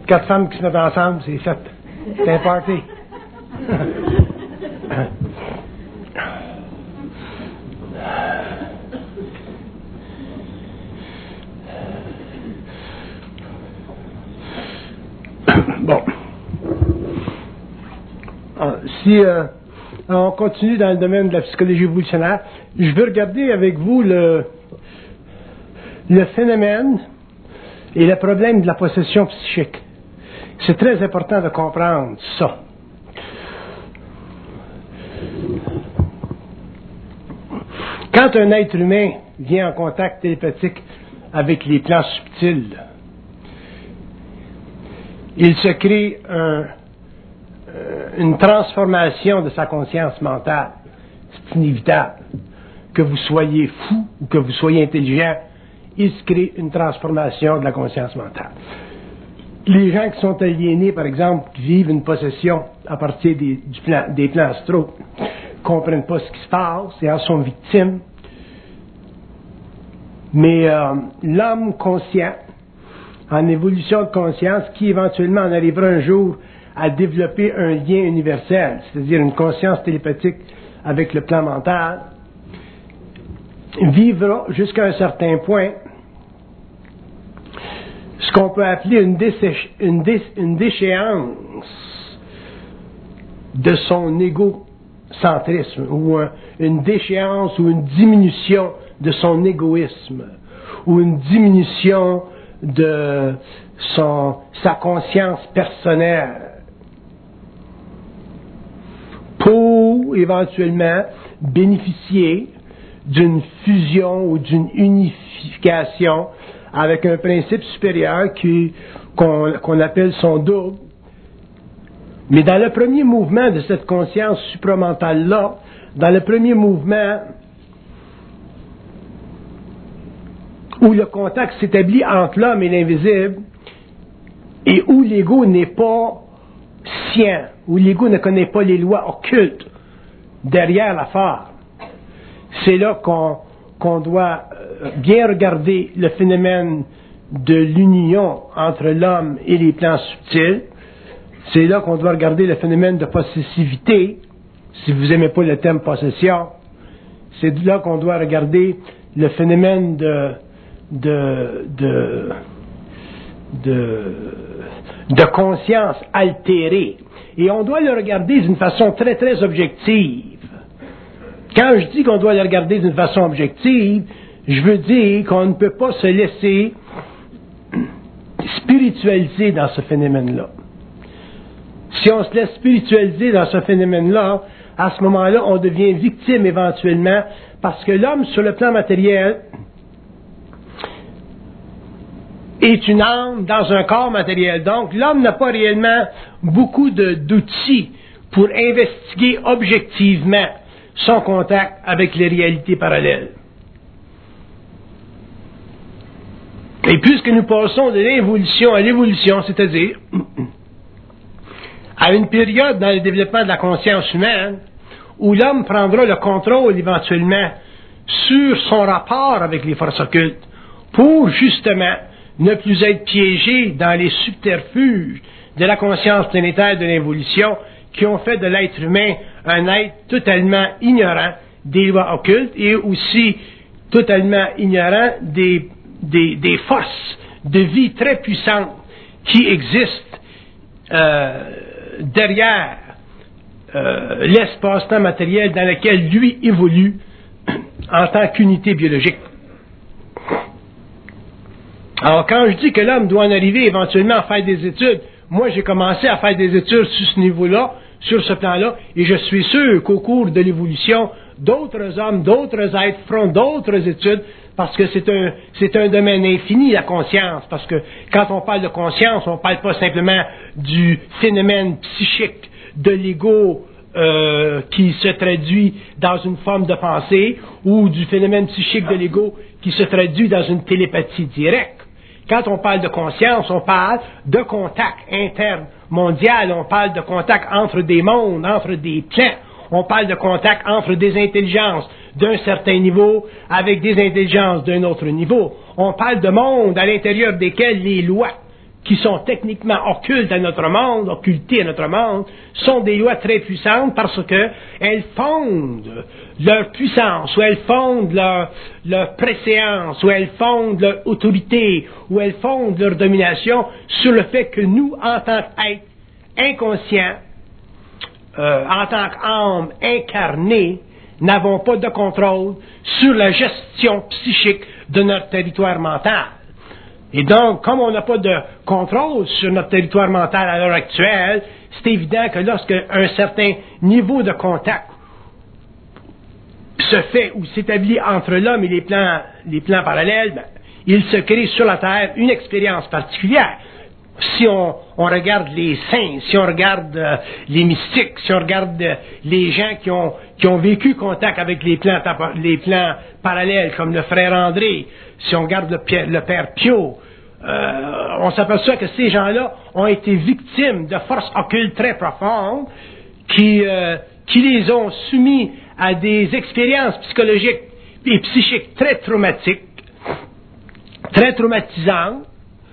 4 femmes qui se mettent ensemble, c'est fait. C'est un party. Bon. Si on continue dans le domaine de la psychologie évolutionnaire, je veux regarder avec vous le phénomène et le problème de la possession psychique. C'est très important de comprendre ça. Quand un être humain vient en contact télépathique avec les plans subtils, il se crée une transformation de sa conscience mentale. C'est inévitable. Que vous soyez fou ou que vous soyez intelligent, il se crée une transformation de la conscience mentale. Les gens qui sont aliénés, par exemple, qui vivent une possession à partir des plans astraux, ne comprennent pas ce qui se passe et en sont victimes. Mais l'homme conscient, en évolution de conscience, qui éventuellement en arrivera un jour à développer un lien universel, c'est-à-dire une conscience télépathique avec le plan mental, vivra jusqu'à un certain point ce qu'on peut appeler une déchéance de son égocentrisme, ou une déchéance ou une diminution de son égoïsme, ou une diminution de sa conscience personnelle, pour éventuellement bénéficier d'une fusion ou d'une unification avec un principe supérieur qu'on appelle son double. Mais dans le premier mouvement de cette conscience supramentale-là, dans le premier mouvement où le contact s'établit entre l'homme et l'invisible, et où l'ego n'est pas sien, où l'ego ne connaît pas les lois occultes derrière l'affaire, c'est là qu'on doit bien regarder le phénomène de l'union entre l'homme et les plans subtils. C'est là qu'on doit regarder le phénomène de possessivité, si vous n'aimez pas le terme possession. C'est là qu'on doit regarder le phénomène de conscience altérée. Et on doit le regarder d'une façon très très objective. Quand je dis qu'on doit le regarder d'une façon objective, je veux dire qu'on ne peut pas se laisser spiritualiser dans ce phénomène-là. Si on se laisse spiritualiser dans ce phénomène-là, à ce moment-là, on devient victime éventuellement, parce que l'homme, sur le plan matériel, est une âme dans un corps matériel. Donc, l'homme n'a pas réellement beaucoup d'outils pour investiguer objectivement son contact avec les réalités parallèles. Et puisque nous passons de l'involution à l'évolution, c'est-à-dire à une période dans le développement de la conscience humaine où l'homme prendra le contrôle éventuellement sur son rapport avec les forces occultes pour justement ne plus être piégé dans les subterfuges de la conscience planétaire de l'évolution qui ont fait de l'être humain un être totalement ignorant des lois occultes et aussi totalement ignorant des forces de vie très puissantes qui existent derrière l'espace-temps matériel dans lequel lui évolue en tant qu'unité biologique. Alors, quand je dis que l'homme doit en arriver éventuellement à faire des études, moi j'ai commencé à faire des études sur ce niveau-là, sur ce plan-là, et je suis sûr qu'au cours de l'évolution, d'autres hommes, d'autres êtres feront d'autres études, parce que c'est un domaine infini, la conscience, parce que quand on parle de conscience, on ne parle pas simplement du phénomène psychique de l'ego qui se traduit dans une forme de pensée, ou du phénomène psychique de l'ego qui se traduit dans une télépathie directe. Quand on parle de conscience, on parle de contact intermondial, on parle de contact entre des mondes, entre des plans, on parle de contact entre des intelligences d'un certain niveau avec des intelligences d'un autre niveau. On parle de mondes à l'intérieur desquels les lois qui sont techniquement occultes à notre monde, occultées à notre monde, sont des lois très puissantes parce que elles fondent leur puissance, ou elles fondent leur préséance, ou elles fondent leur autorité, ou elles fondent leur domination sur le fait que nous, en tant qu'êtres inconscients, en tant qu'âme incarnée, n'avons pas de contrôle sur la gestion psychique de notre territoire mental. Et donc, comme on n'a pas de contrôle sur notre territoire mental à l'heure actuelle, c'est évident que lorsque un certain niveau de contact se fait ou s'établit entre l'homme et les plans parallèles, ben, il se crée sur la Terre une expérience particulière. Si on regarde les saints, si on regarde les mystiques, si on regarde les gens qui ont vécu contact avec les plans parallèles, comme le frère André, si on regarde le père Pio, on s'aperçoit que ces gens-là ont été victimes de forces occultes très profondes qui les ont soumis à des expériences psychologiques et psychiques très traumatiques, très traumatisantes.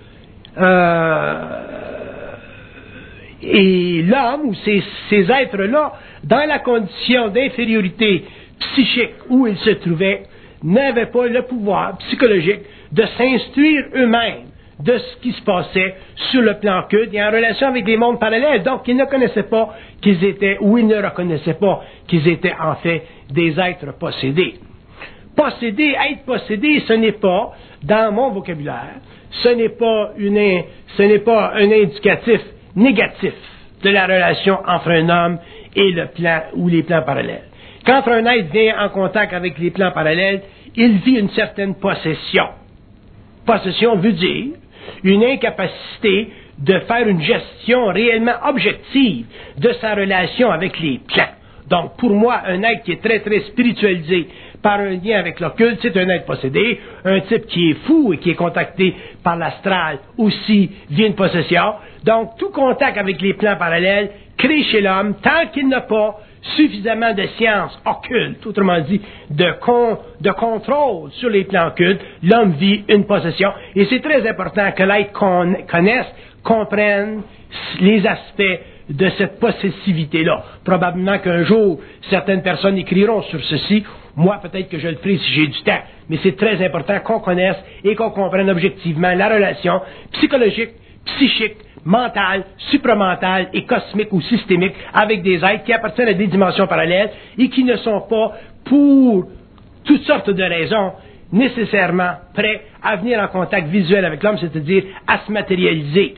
Et l'homme ou ces êtres-là, dans la condition d'infériorité psychique où ils se trouvaient, n'avaient pas le pouvoir psychologique de s'instruire eux-mêmes de ce qui se passait sur le plan occulte et en relation avec des mondes parallèles. Donc, ils ne connaissaient pas qu'ils étaient, ou ils ne reconnaissaient pas qu'ils étaient en fait des êtres possédés. Posséder, être possédé, ce n'est pas, dans mon vocabulaire, ce n'est pas un indicatif négatif de la relation entre un homme et le plan ou les plans parallèles. Quand un être vient en contact avec les plans parallèles, il vit une certaine possession. Possession veut dire une incapacité de faire une gestion réellement objective de sa relation avec les plans. Donc, pour moi, un être qui est très, très spiritualisé par un lien avec l'occulte, c'est un être possédé. Un type qui est fou et qui est contacté par l'astral aussi vient une possession. Donc, tout contact avec les plans parallèles crée chez l'homme, tant qu'il n'a pas suffisamment de sciences occultes, autrement dit, de contrôle sur les plans occultes, l'homme vit une possession. Et c'est très important que l'être connaisse, comprenne les aspects de cette possessivité-là. Probablement qu'un jour, certaines personnes écriront sur ceci. Moi, peut-être que je le ferai si j'ai du temps. Mais c'est très important qu'on connaisse et qu'on comprenne objectivement la relation psychologique, psychique, mentale, supramentale et cosmique ou systémique avec des êtres qui appartiennent à des dimensions parallèles et qui ne sont pas, pour toutes sortes de raisons, nécessairement prêts à venir en contact visuel avec l'homme, c'est-à-dire à se matérialiser.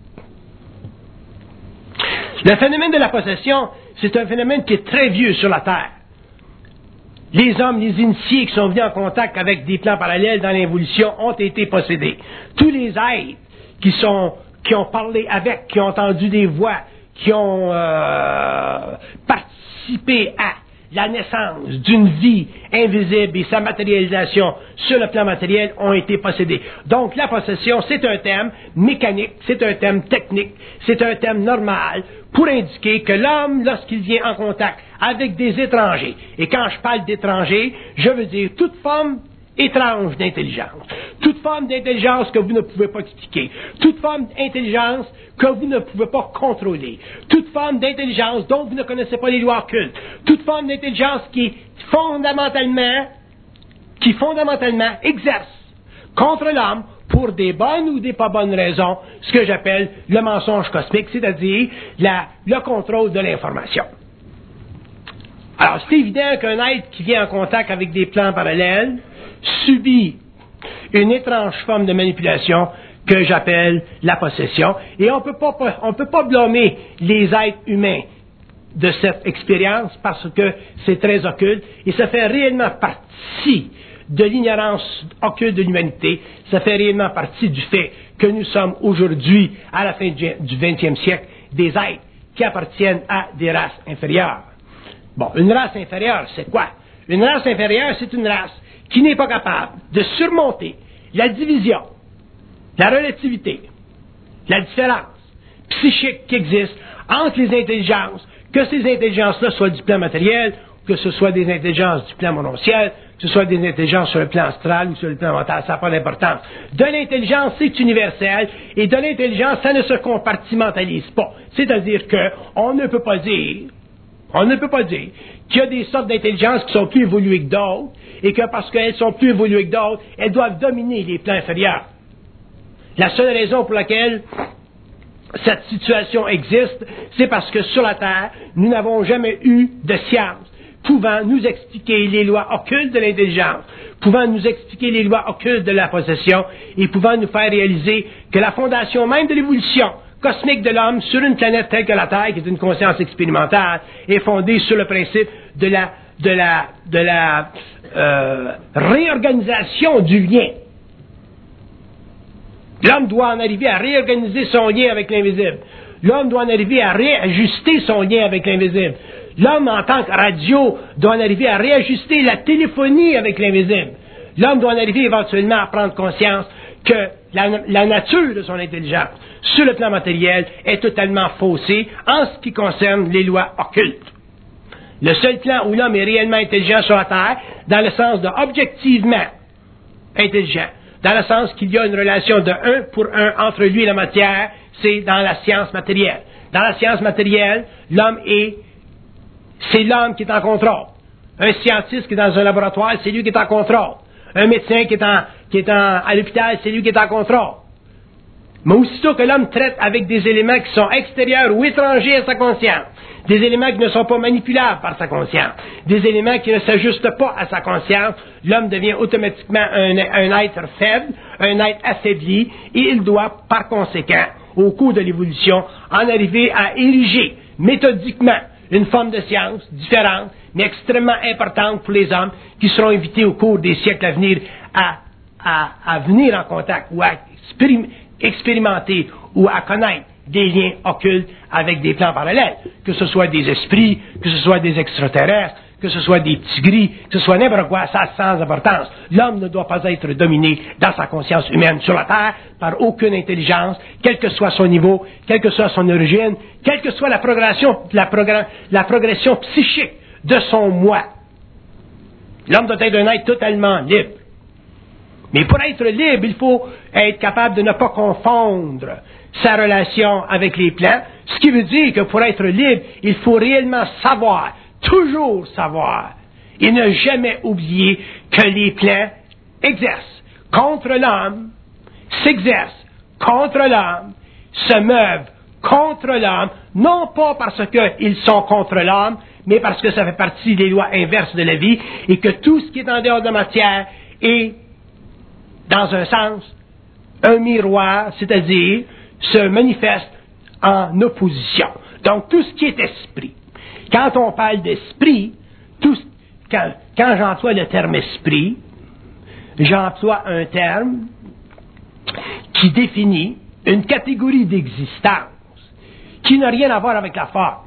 Le phénomène de la possession, c'est un phénomène qui est très vieux sur la Terre. Les hommes, les initiés qui sont venus en contact avec des plans parallèles dans l'évolution ont été possédés. Tous les êtres qui ont parlé avec, qui ont entendu des voix, qui ont participé à la naissance d'une vie invisible et sa matérialisation sur le plan matériel ont été possédés. Donc la possession, c'est un thème mécanique, c'est un thème technique, c'est un thème normal pour indiquer que l'homme, lorsqu'il vient en contact avec des étrangers, et quand je parle d'étrangers, je veux dire toute forme étrange d'intelligence, toute forme d'intelligence que vous ne pouvez pas expliquer, toute forme d'intelligence que vous ne pouvez pas contrôler, toute forme d'intelligence dont vous ne connaissez pas les lois occultes, toute forme d'intelligence qui fondamentalement exerce contre l'homme pour des bonnes ou des pas bonnes raisons, ce que j'appelle le mensonge cosmique, c'est-à-dire le contrôle de l'information. Alors, c'est évident qu'un être qui vient en contact avec des plans parallèles subit une étrange forme de manipulation que j'appelle la possession. Et on peut pas blâmer les êtres humains de cette expérience parce que c'est très occulte et ça fait réellement partie de l'ignorance occulte de l'humanité. Ça fait réellement partie du fait que nous sommes aujourd'hui, à la fin du 20e siècle, des êtres qui appartiennent à des races inférieures. Bon, une race inférieure, c'est quoi? Une race inférieure, c'est une race qui n'est pas capable de surmonter la division, la relativité, la différence psychique qui existe entre les intelligences, que ces intelligences-là soient du plan matériel, que ce soit des intelligences du plan mononciel, que ce soit des intelligences sur le plan astral ou sur le plan mental, ça n'a pas d'importance. De l'intelligence, c'est universel, et de l'intelligence, ça ne se compartimentalise pas. C'est-à-dire qu'on ne peut pas dire qu'il y a des sortes d'intelligence qui sont plus évoluées que d'autres, et que parce qu'elles sont plus évoluées que d'autres, elles doivent dominer les plans inférieurs. La seule raison pour laquelle cette situation existe, c'est parce que sur la Terre, nous n'avons jamais eu de science pouvant nous expliquer les lois occultes de l'intelligence, pouvant nous expliquer les lois occultes de la possession, et pouvant nous faire réaliser que la fondation même de l'évolution cosmique de l'homme sur une planète telle que la Terre, qui est une conscience expérimentale, est fondée sur le principe de la réorganisation du lien. L'homme doit en arriver à réorganiser son lien avec l'invisible. L'homme doit en arriver à réajuster son lien avec l'invisible. L'homme, en tant que radio, doit en arriver à réajuster la téléphonie avec l'invisible. L'homme doit en arriver éventuellement à prendre conscience que la nature de son intelligence, sur le plan matériel, est totalement faussée en ce qui concerne les lois occultes. Le seul plan où l'homme est réellement intelligent sur la Terre, dans le sens de objectivement intelligent, dans le sens qu'il y a une relation de 1 pour 1 entre lui et la matière, c'est dans la science matérielle. Dans la science matérielle, c'est l'homme qui est en contrôle. Un scientiste qui est dans un laboratoire, c'est lui qui est en contrôle. Un médecin qui est à l'hôpital, c'est lui qui est en contrôle. Mais aussitôt que l'homme traite avec des éléments qui sont extérieurs ou étrangers à sa conscience, des éléments qui ne sont pas manipulables par sa conscience, des éléments qui ne s'ajustent pas à sa conscience, l'homme devient automatiquement un être faible, un être affaibli, et il doit, par conséquent, au cours de l'évolution, en arriver à ériger méthodiquement une forme de science différente, mais extrêmement importante pour les hommes, qui seront invités au cours des siècles à venir à venir en contact ou à expérimenter ou à connaître des liens occultes avec des plans parallèles, que ce soit des esprits, que ce soit des extraterrestres, que ce soit des petits gris, que ce soit n'importe quoi, ça a sans importance. L'homme ne doit pas être dominé dans sa conscience humaine sur la Terre par aucune intelligence, quel que soit son niveau, quelle que soit son origine, quelle que soit la progression psychique de son moi. L'homme doit être un être totalement libre. Mais pour être libre, il faut être capable de ne pas confondre sa relation avec les plans, ce qui veut dire que pour être libre, il faut réellement savoir, toujours savoir, et ne jamais oublier que les plans exercent contre l'homme, s'exercent contre l'homme, se meuvent contre l'homme, non pas parce qu'ils sont contre l'homme, mais parce que ça fait partie des lois inverses de la vie, et que tout ce qui est en dehors de la matière est, dans un sens, un miroir, c'est-à-dire se manifeste en opposition. Donc, tout ce qui est esprit. Quand on parle d'esprit, quand j'emploie le terme esprit, j'emploie un terme qui définit une catégorie d'existence qui n'a rien à voir avec la forme.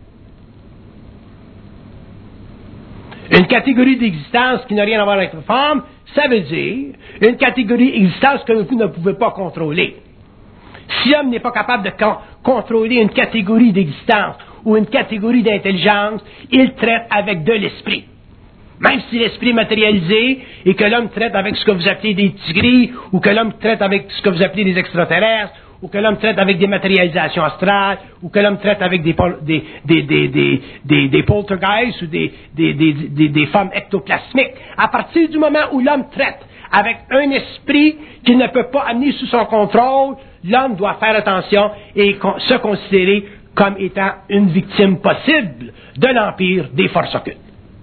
Une catégorie d'existence qui n'a rien à voir avec la forme, ça veut dire une catégorie d'existence que vous ne pouvez pas contrôler. Si l'homme n'est pas capable de contrôler une catégorie d'existence ou une catégorie d'intelligence, il traite avec de l'esprit. Même si l'esprit est matérialisé et que l'homme traite avec ce que vous appelez des tigris, ou que l'homme traite avec ce que vous appelez des extraterrestres, ou que l'homme traite avec des matérialisations astrales, ou que l'homme traite avec des poltergeists ou des formes ectoplasmiques. À partir du moment où l'homme traite avec un esprit qu'il ne peut pas amener sous son contrôle, l'homme doit faire attention et se considérer comme étant une victime possible de l'empire des forces occultes.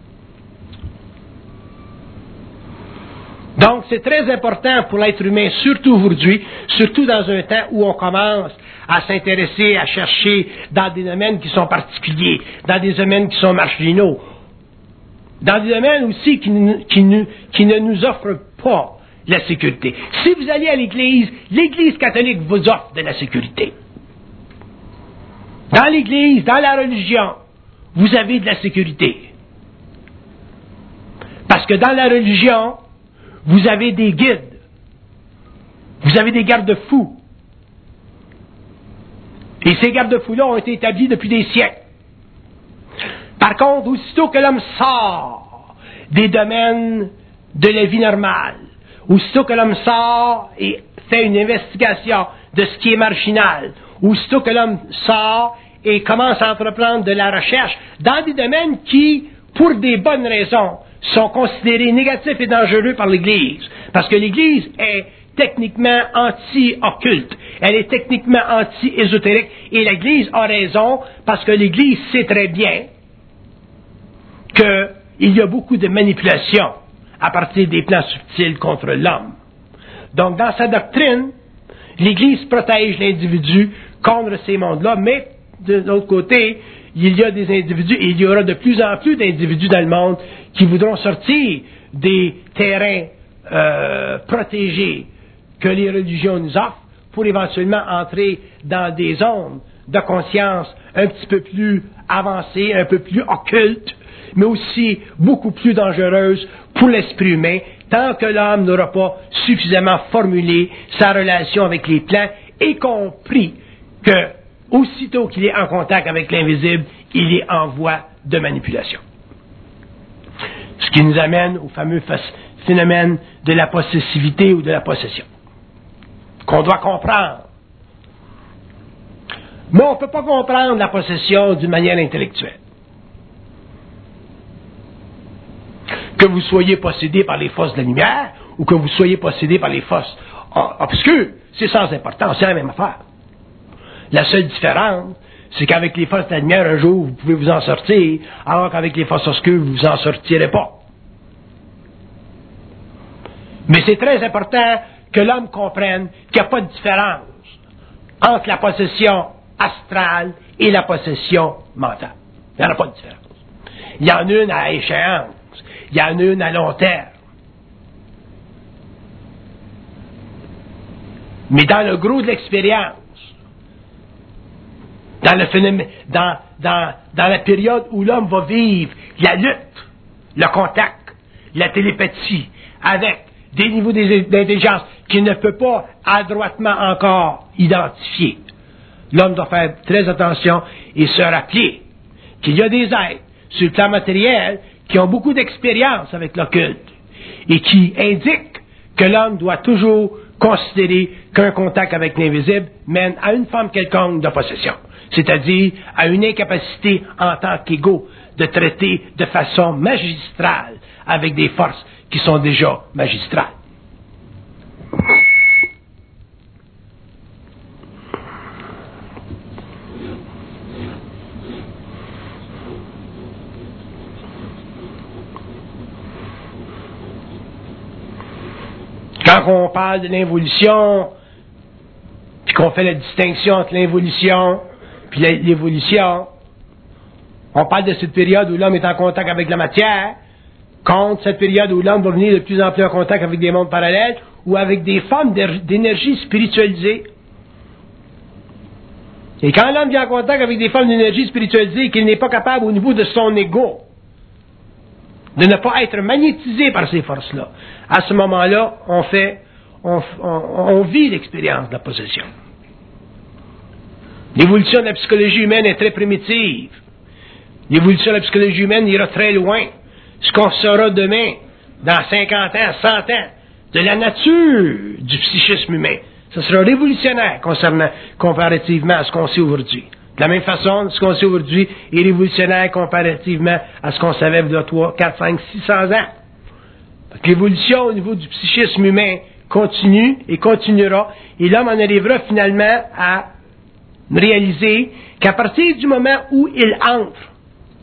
Donc, c'est très important pour l'être humain, surtout aujourd'hui, surtout dans un temps où on commence à s'intéresser, à chercher dans des domaines qui sont particuliers, dans des domaines qui sont marginaux, dans des domaines aussi qui ne nous offrent pas la sécurité. Si vous allez à l'Église catholique vous offre de la sécurité. Dans l'Église, dans la religion, vous avez de la sécurité. Parce que dans la religion, vous avez des guides. Vous avez des garde-fous. Et ces garde-fous-là ont été établis depuis des siècles. Par contre, aussitôt que l'homme sort des domaines de la vie normale, aussitôt que l'homme sort et fait une investigation de ce qui est marginal, aussitôt que l'homme sort et commence à entreprendre de la recherche dans des domaines qui, pour des bonnes raisons, sont considérés négatifs et dangereux par l'Église, parce que l'Église est techniquement anti-occulte, elle est techniquement anti-ésotérique, et l'Église a raison, parce que l'Église sait très bien qu'il y a beaucoup de manipulations à partir des plans subtils contre l'homme. Donc, dans sa doctrine, l'Église protège l'individu contre ces mondes-là, mais de l'autre côté, il y a des individus, et il y aura de plus en plus d'individus dans le monde qui voudront sortir des terrains protégés que les religions nous offrent pour éventuellement entrer dans des zones de conscience un petit peu plus avancées, un peu plus occultes, mais aussi beaucoup plus dangereuses pour l'esprit humain, tant que l'homme n'aura pas suffisamment formulé sa relation avec les plans et compris que, aussitôt qu'il est en contact avec l'invisible, il est en voie de manipulation. Ce qui nous amène au fameux phénomène de la possessivité ou de la possession, qu'on doit comprendre. Mais on ne peut pas comprendre la possession d'une manière intellectuelle. Que vous soyez possédé par les forces de la lumière ou que vous soyez possédé par les forces obscures, c'est sans importance, c'est la même affaire. La seule différence, c'est qu'avec les forces de la lumière, un jour, vous pouvez vous en sortir, alors qu'avec les forces obscures, vous vous en sortirez pas. Mais c'est très important que l'homme comprenne qu'il n'y a pas de différence entre la possession astrale et la possession mentale. Il n'y en a pas de différence. Il y en a une à échéance. Il y en a une à long terme. Mais dans le gros de l'expérience, dans le phénomène, dans la période où l'homme va vivre la lutte, le contact, la télépathie, avec des niveaux d'intelligence qu'il ne peut pas adroitement encore identifier, l'homme doit faire très attention et se rappeler qu'il y a des êtres sur le plan matériel qui ont beaucoup d'expérience avec l'occulte et qui indiquent que l'homme doit toujours considérer qu'un contact avec l'invisible mène à une forme quelconque de possession, c'est-à-dire à une incapacité en tant qu'égaux de traiter de façon magistrale avec des forces qui sont déjà magistrales. Quand on parle de l'involution, puis qu'on fait la distinction entre l'involution puis l'évolution, on parle de cette période où l'homme est en contact avec la matière, contre cette période où l'homme va venir de plus en plus en contact avec des mondes parallèles ou avec des formes d'énergie spiritualisée. Et quand l'homme vient en contact avec des formes d'énergie spiritualisée et qu'il n'est pas capable au niveau de son ego de ne pas être magnétisé par ces forces-là, à ce moment-là, on vit l'expérience de la possession. L'évolution de la psychologie humaine est très primitive. L'évolution de la psychologie humaine ira très loin. Ce qu'on saura demain, dans 50 ans, 100 ans, de la nature du psychisme humain, ce sera révolutionnaire comparativement à ce qu'on sait aujourd'hui. De la même façon, ce qu'on sait aujourd'hui est révolutionnaire comparativement à ce qu'on savait il y a 3, 4, 5, 600 ans. Donc, l'évolution au niveau du psychisme humain continue et continuera, et l'homme en arrivera finalement à réaliser qu'à partir du moment où il entre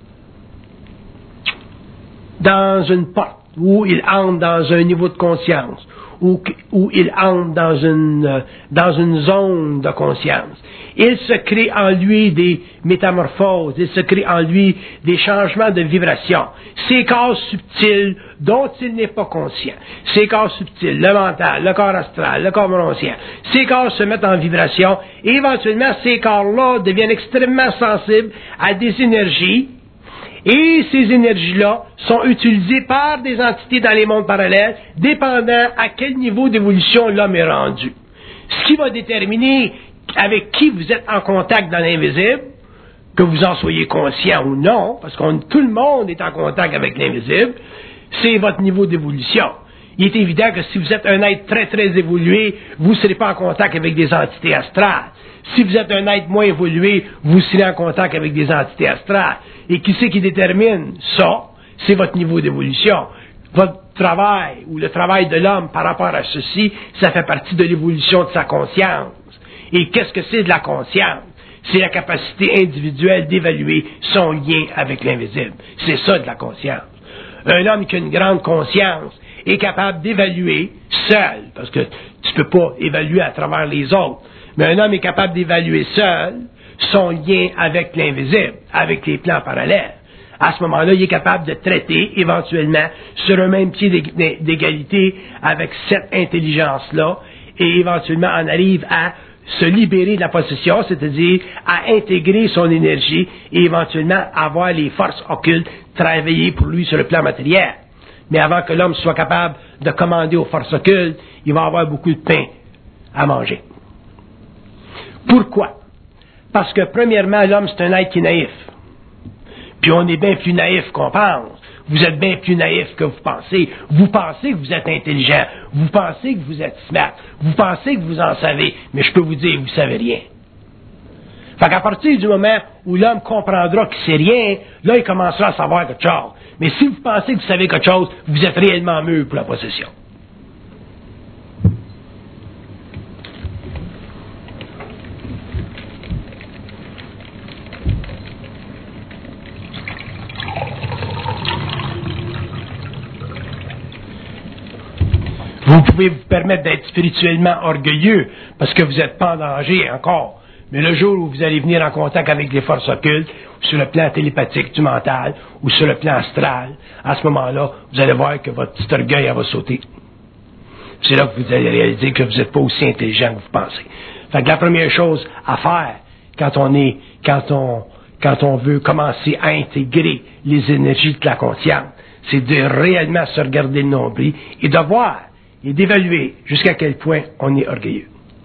dans une porte, où il entre dans un niveau de conscience, où il entre dans une zone de conscience, il se crée en lui des métamorphoses, il se crée en lui des changements de vibration. Ces corps subtils dont il n'est pas conscient, ces corps subtils, le mental, le corps astral, le corps bronchien, ces corps se mettent en vibration et éventuellement ces corps-là deviennent extrêmement sensibles à des énergies. Et ces énergies-là sont utilisées par des entités dans les mondes parallèles, dépendant à quel niveau d'évolution l'homme est rendu. Ce qui va déterminer avec qui vous êtes en contact dans l'invisible, que vous en soyez conscient ou non, parce que tout le monde est en contact avec l'invisible, c'est votre niveau d'évolution. il est évident que si vous êtes un être très, très évolué, vous ne serez pas en contact avec des entités astrales. Si vous êtes un être moins évolué, vous serez en contact avec des entités astrales. Et qui c'est qui détermine ça? C'est votre niveau d'évolution. Votre travail, ou le travail de l'homme par rapport à ceci, ça fait partie de l'évolution de sa conscience. Et qu'est-ce que c'est de la conscience? C'est la capacité individuelle d'évaluer son lien avec l'invisible. C'est ça de la conscience. Un homme qui a une grande conscience est capable d'évaluer seul, parce que tu ne peux pas évaluer à travers les autres, mais un homme est capable d'évaluer seul son lien avec l'invisible, avec les plans parallèles. À ce moment-là, il est capable de traiter éventuellement sur un même pied d'égalité avec cette intelligence-là, et éventuellement en arrive à se libérer de la possession, c'est-à-dire à intégrer son énergie et éventuellement avoir les forces occultes travailler pour lui sur le plan matériel. Mais avant que l'homme soit capable de commander aux forces occultes, il va avoir beaucoup de pain à manger. Pourquoi? Parce que premièrement, l'homme c'est un être qui est naïf. Puis on est bien plus naïf qu'on pense. Vous êtes bien plus naïf que vous pensez. Vous pensez que vous êtes intelligent. Vous pensez que vous êtes smart. Vous pensez que vous en savez. Mais je peux vous dire, vous savez rien. Fait qu'à partir du moment où l'homme comprendra qu'il sait rien, là, il commencera à savoir quelque chose. Mais si vous pensez que vous savez quelque chose, vous êtes réellement mûr pour la possession. Vous pouvez vous permettre d'être spirituellement orgueilleux parce que vous n'êtes pas en danger encore. Mais le jour où vous allez venir en contact avec les forces occultes, sur le plan télépathique du mental, ou sur le plan astral, à ce moment-là, vous allez voir que votre petit orgueil elle va sauter. C'est là que vous allez réaliser que vous n'êtes pas aussi intelligent que vous pensez. Fait que la première chose à faire, quand on veut commencer à intégrer les énergies de la conscience, c'est de réellement se regarder le nombril et de voir et d'évaluer jusqu'à quel point on est orgueilleux.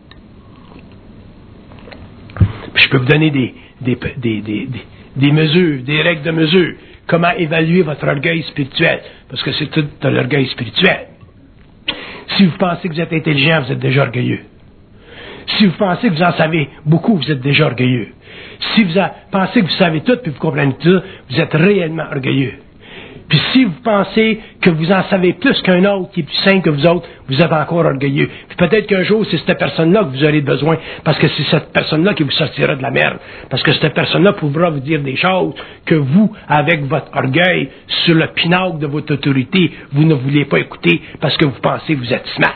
Puis je peux vous donner des mesures, des règles de mesure. Comment évaluer votre orgueil spirituel? Parce que c'est tout de l'orgueil spirituel. Si vous pensez que vous êtes intelligent, vous êtes déjà orgueilleux. Si vous pensez que vous en savez beaucoup, vous êtes déjà orgueilleux. Si vous pensez que vous savez tout puis vous comprenez tout, vous êtes réellement orgueilleux. Puis si vous pensez que vous en savez plus qu'un autre qui est plus sain que vous autres, vous êtes encore orgueilleux. Puis peut-être qu'un jour, c'est cette personne-là que vous aurez besoin, parce que c'est cette personne-là qui vous sortira de la merde. Parce que cette personne-là pourra vous dire des choses que vous, avec votre orgueil, sur le pinacle de votre autorité, vous ne voulez pas écouter parce que vous pensez que vous êtes smart.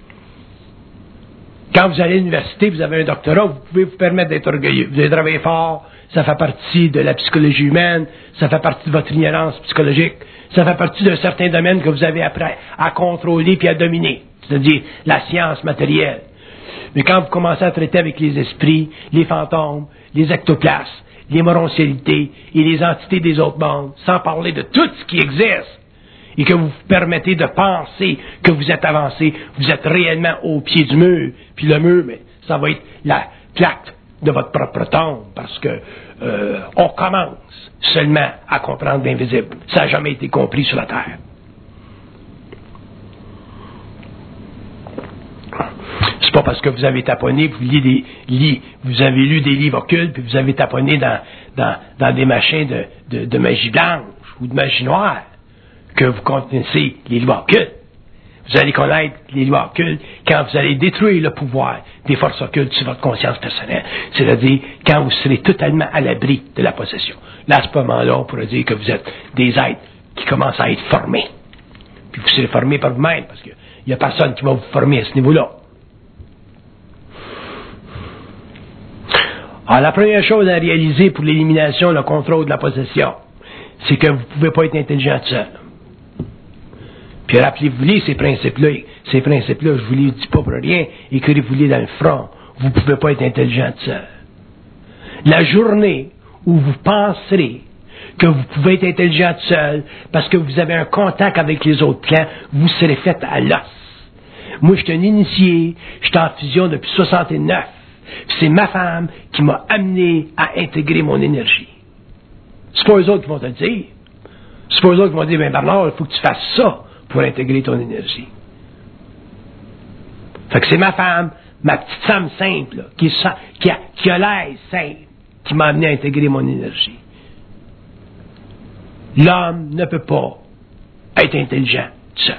Quand vous allez à l'université, vous avez un doctorat, vous pouvez vous permettre d'être orgueilleux. Vous allez travailler fort, ça fait partie de la psychologie humaine, ça fait partie de votre ignorance psychologique, ça fait partie d'un certain domaine que vous avez appris à contrôler puis à dominer, c'est-à-dire la science matérielle. Mais quand vous commencez à traiter avec les esprits, les fantômes, les ectoplasmes, les moroncialités et les entités des autres mondes, sans parler de tout ce qui existe, et que vous vous permettez de penser que vous êtes avancé, vous êtes réellement au pied du mur, puis le mur, mais ça va être la plaque de votre propre tombe, parce que on commence seulement à comprendre l'invisible. Ça n'a jamais été compris sur la Terre. C'est pas parce que vous avez taponné, vous avez lu des livres occultes, puis vous avez taponné dans des machins de magie blanche ou de magie noire, que vous connaissez les lois occultes. Vous allez connaître les lois occultes quand vous allez détruire le pouvoir des forces occultes sur votre conscience personnelle. C'est-à-dire quand vous serez totalement à l'abri de la possession. Là, à ce moment-là, on pourrait dire que vous êtes des êtres qui commencent à être formés. Puis vous serez formés par vous-même, parce qu'il n'y a personne qui va vous former à ce niveau-là. Alors, la première chose à réaliser pour l'élimination, le contrôle de la possession, c'est que vous ne pouvez pas être intelligent tout seul. Puis rappelez-vous-les, ces principes-là, je vous les dis pas pour rien, écrivez-vous-les dans le front. Vous ne pouvez pas être intelligent tout seul. La journée où vous penserez que vous pouvez être intelligent tout seul, parce que vous avez un contact avec les autres plans, vous serez fait à l'os. Moi, je suis un initié, je suis en fusion depuis 69. C'est ma femme qui m'a amené à intégrer mon énergie. C'est pas eux autres qui vont te le dire. C'est pas eux autres qui vont dire, ben Bernard, il faut que tu fasses ça pour intégrer ton énergie. Fait que c'est ma femme, ma petite femme simple, là, qui a l'air simple, qui m'a amené à intégrer mon énergie. L'homme ne peut pas être intelligent seul.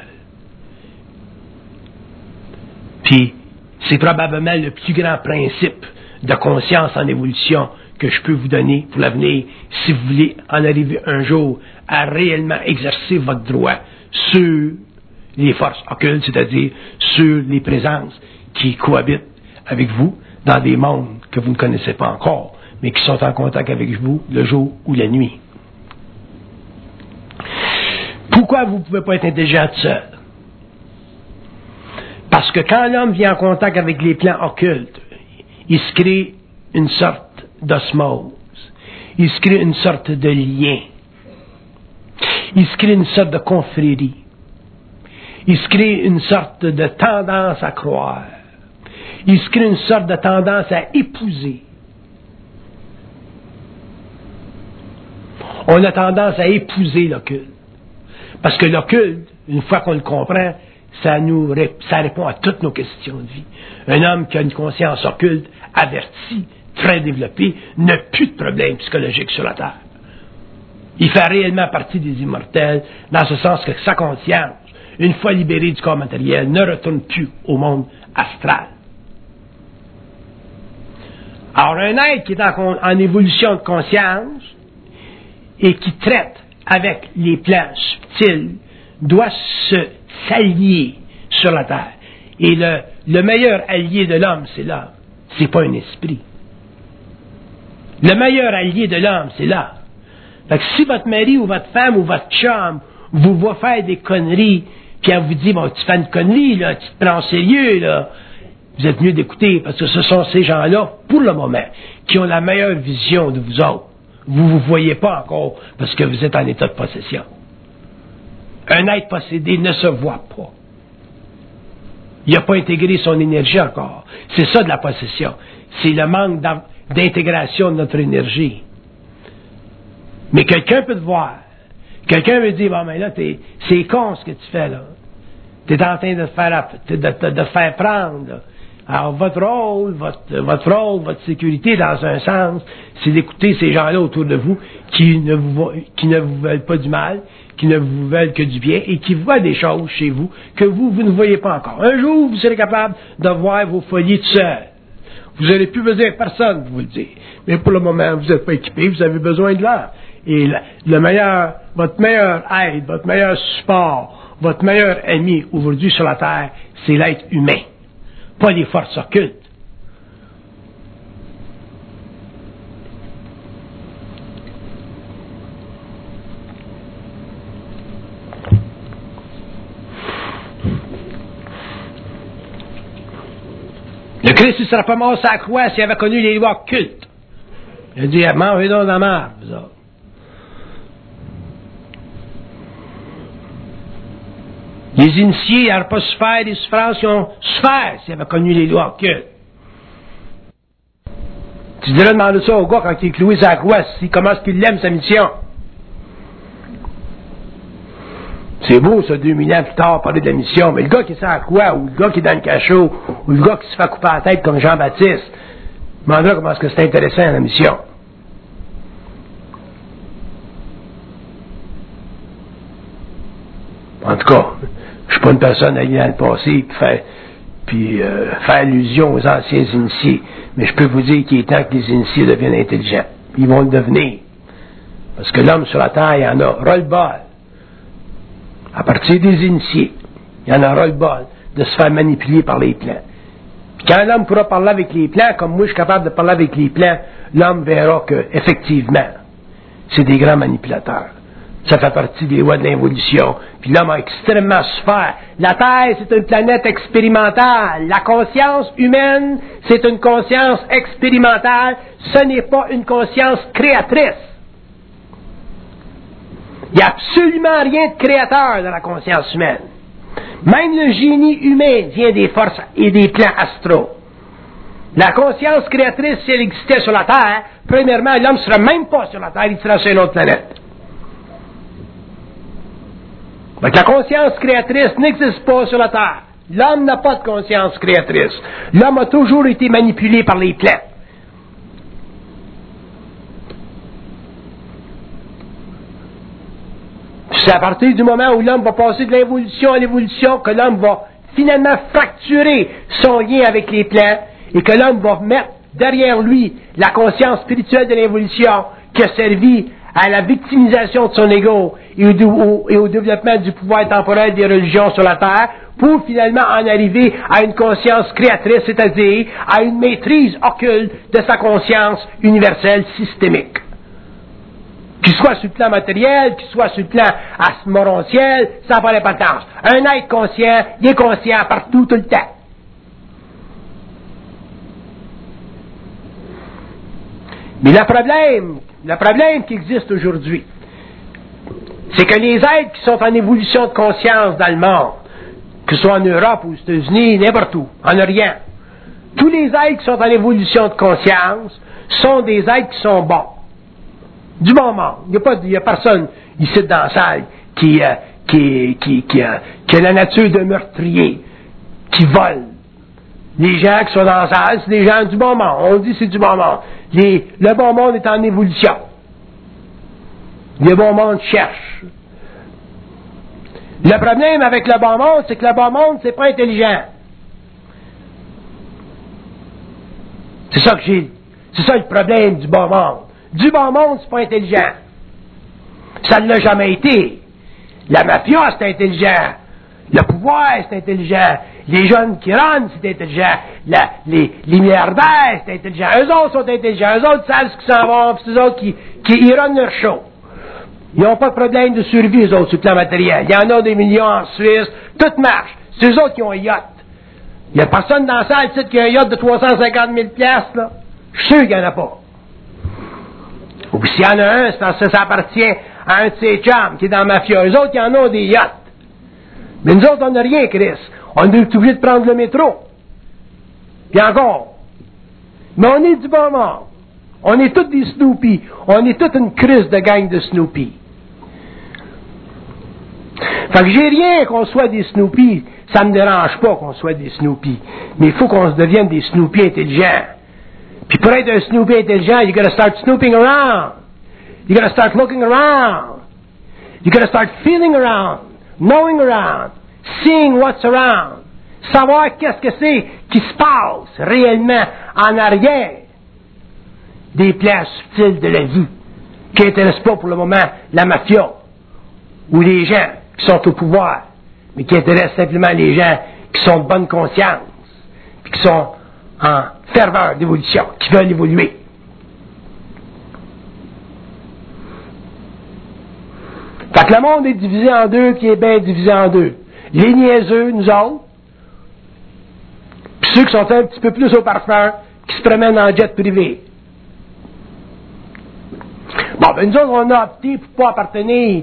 Puis, c'est probablement le plus grand principe de conscience en évolution que je peux vous donner pour l'avenir, si vous voulez en arriver un jour à réellement exercer votre droit sur les forces occultes, c'est-à-dire sur les présences qui cohabitent avec vous dans des mondes que vous ne connaissez pas encore, mais qui sont en contact avec vous le jour ou la nuit. Pourquoi vous ne pouvez pas être intelligent seul? Parce que quand l'homme vient en contact avec les plans occultes, il se crée une sorte d'osmose. Il se crée une sorte de lien. Il se crée une sorte de confrérie. Il se crée une sorte de tendance à croire. Il se crée une sorte de tendance à épouser. On a tendance à épouser l'occulte. Parce que l'occulte, une fois qu'on le comprend, ça répond à toutes nos questions de vie. Un homme qui a une conscience occulte, avertie, très développée, n'a plus de problème psychologique sur la Terre. Il fait réellement partie des immortels, dans ce sens que sa conscience, une fois libérée du corps matériel, ne retourne plus au monde astral. Alors, un être qui est en évolution de conscience et qui traite avec les plans subtils doit s'allier sur la terre. Et le meilleur allié de l'homme, c'est l'homme. C'est pas un esprit. Le meilleur allié de l'homme, c'est l'homme. Fait que si votre mari ou votre femme ou votre chum vous voit faire des conneries, puis elle vous dit, bon, tu fais une connerie, là, tu te prends au sérieux, là, vous êtes mieux d'écouter, parce que ce sont ces gens-là, pour le moment, qui ont la meilleure vision de vous autres. Vous ne vous voyez pas encore, parce que vous êtes en état de possession. Un être possédé ne se voit pas. Il n'a pas intégré son énergie encore. C'est ça de la possession. C'est le manque d'intégration de notre énergie. Mais quelqu'un peut te voir. Quelqu'un veut dire, bon, mais là, c'est con ce que tu fais, là. Tu es en train de te faire prendre, là. Alors, votre rôle, votre sécurité, dans un sens, c'est d'écouter ces gens-là autour de vous qui ne vous veulent pas du mal, qui ne vous veulent que du bien et qui voient des choses chez vous que vous ne voyez pas encore. Un jour, vous serez capable de voir vos folies tout seul. Vous n'aurez plus besoin de personne pour vous le dire. Mais pour le moment, vous n'êtes pas équipé, vous avez besoin de l'art. Et votre meilleur aide, votre meilleur support, votre meilleur ami aujourd'hui sur la Terre, c'est l'être humain. Pas les forces occultes. Le Christ ne serait pas mort sur la croix s'il avait connu les lois occultes. Il a dit, mangez donc de la marde, vous autres. Les initiés n'auraient pas souffert des souffrances qu'ils ont souffert s'ils avaient connu les lois occultes. Tu devrais demander ça au gars quand il est cloué sur la croix, comment est-ce qu'il aime sa mission. C'est beau, ça, 2000 ans plus tard, parler de la mission, mais le gars qui est sur la croix, ou le gars qui est dans le cachot, ou le gars qui se fait couper la tête comme Jean-Baptiste, demande-là comment est-ce que c'est intéressant la mission. En tout cas, je suis pas une personne à aller dans le passé puis faire allusion aux anciens initiés, mais je peux vous dire qu'il est temps que les initiés deviennent intelligents. Ils vont le devenir. Parce que l'homme sur la terre, il y en a ras-le-bol. À partir des initiés, il y en a ras-le-bol de se faire manipuler par les plans. Puis quand l'homme pourra parler avec les plans, comme moi je suis capable de parler avec les plans, l'homme verra que, effectivement, c'est des grands manipulateurs. Ça fait partie des lois de l'involution. Puis l'homme a extrêmement souffert. La Terre, c'est une planète expérimentale. La conscience humaine, c'est une conscience expérimentale. Ce n'est pas une conscience créatrice. Il n'y a absolument rien de créateur dans la conscience humaine. Même le génie humain vient des forces et des plans astraux. La conscience créatrice, si elle existait sur la Terre, premièrement, l'homme ne serait même pas sur la Terre, il serait sur une autre planète. Donc la conscience créatrice n'existe pas sur la Terre. L'homme n'a pas de conscience créatrice. L'homme a toujours été manipulé par les plans. C'est à partir du moment où l'homme va passer de l'involution à l'évolution que l'homme va finalement fracturer son lien avec les plans et que l'homme va mettre derrière lui la conscience spirituelle de l'évolution qui a servi à la victimisation de son ego et au développement du pouvoir temporel des religions sur la terre pour finalement en arriver à une conscience créatrice, c'est-à-dire à une maîtrise occulte de sa conscience universelle systémique. Qu'il soit sur le plan matériel, qu'il soit sur le plan asmorontiel, ça n'a pas d'importance. Un être conscient, il est conscient partout, tout le temps. Mais le problème qui existe aujourd'hui, c'est que les êtres qui sont en évolution de conscience dans le monde, que ce soit en Europe ou aux États-Unis, n'importe où, en Orient, tous les êtres qui sont en évolution de conscience sont des êtres qui sont bons. Du bon monde. Il n'y a personne ici dans la salle qui a la nature de meurtrier, qui vole. Les gens qui sont dans la salle, c'est des gens du bon monde. On dit c'est du bon monde. Le bon monde est en évolution. Le bon monde cherche. Le problème avec le bon monde, c'est que le bon monde, c'est pas intelligent. C'est ça le problème du bon monde. Du bon monde, c'est pas intelligent. Ça ne l'a jamais été. La mafia, c'est intelligent. Le pouvoir, c'est intelligent. Les jeunes qui runnent, c'est intelligent. Les milliardaires, c'est intelligent. Eux autres sont intelligents. Eux autres savent ce qu'ils s'en vont, puis c'est eux autres qui runnent leur show. Ils n'ont pas de problème de survie, eux autres, sur le plan matériel. Il y en a des millions en Suisse. Tout marche. C'est eux autres qui ont un yacht. Il n'y a personne dans la salle qui a un yacht de 350 000 $, là. Je suis sûr qu'il n'y en a pas. Ou s'il y en a un, c'est parce que ça appartient à un de ses chums qui est dans la mafia. Eux autres, ils en ont des yachts. Mais nous autres, on n'a rien, Chris. On est obligé de prendre le métro. Puis encore. Mais on est du bon monde. On est tous des Snoopy. On est toute une crise de gang de Snoopy. Fait que j'ai rien qu'on soit des Snoopy. Ça me dérange pas qu'on soit des Snoopy. Mais il faut qu'on se devienne des Snoopy intelligents. Puis pour être un Snoopy intelligent, you gotta start snooping around. You gotta start looking around. You gotta start feeling around, knowing around, seeing what's around. Savoir qu'est-ce que c'est qui se passe réellement en arrière des plans subtils de la vie qui n'intéressent pas pour le moment la mafia ou les gens qui sont au pouvoir, mais qui intéressent simplement les gens qui sont de bonne conscience et qui sont en ferveur d'évolution, qui veulent évoluer. Fait que le monde est divisé en deux, qui est bien divisé en deux. Les niaiseux, nous autres, puis ceux qui sont un petit peu plus au parfum, qui se promènent en jet privé. Bon, ben nous autres, on a opté pour pas appartenir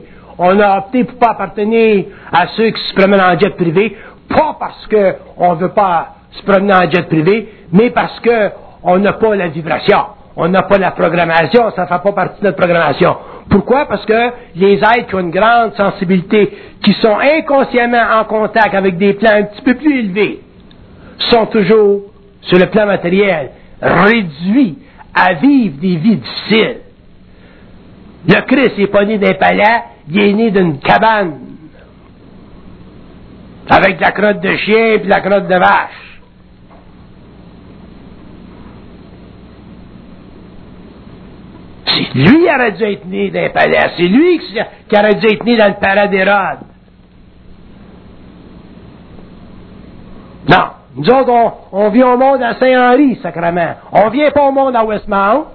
à ceux qui se promènent en jet privé, pas parce qu'on ne veut pas se promener en jet privé, mais parce qu'on n'a pas la vibration, on n'a pas la programmation, ça ne fait pas partie de notre programmation. Pourquoi? Parce que les êtres qui ont une grande sensibilité, qui sont inconsciemment en contact avec des plans un petit peu plus élevés, sont toujours, sur le plan matériel, réduits à vivre des vies difficiles. Le Christ n'est pas né d'un palais, il est né d'une cabane, avec de la crotte de chien et de la crotte de vache. C'est lui qui aurait dû être né d'un palais. C'est lui qui aurait dû être né dans le palais d'Hérode. Non. Nous autres, on vient au monde à Saint-Henri, sacrément. On vient pas au monde à Westmount.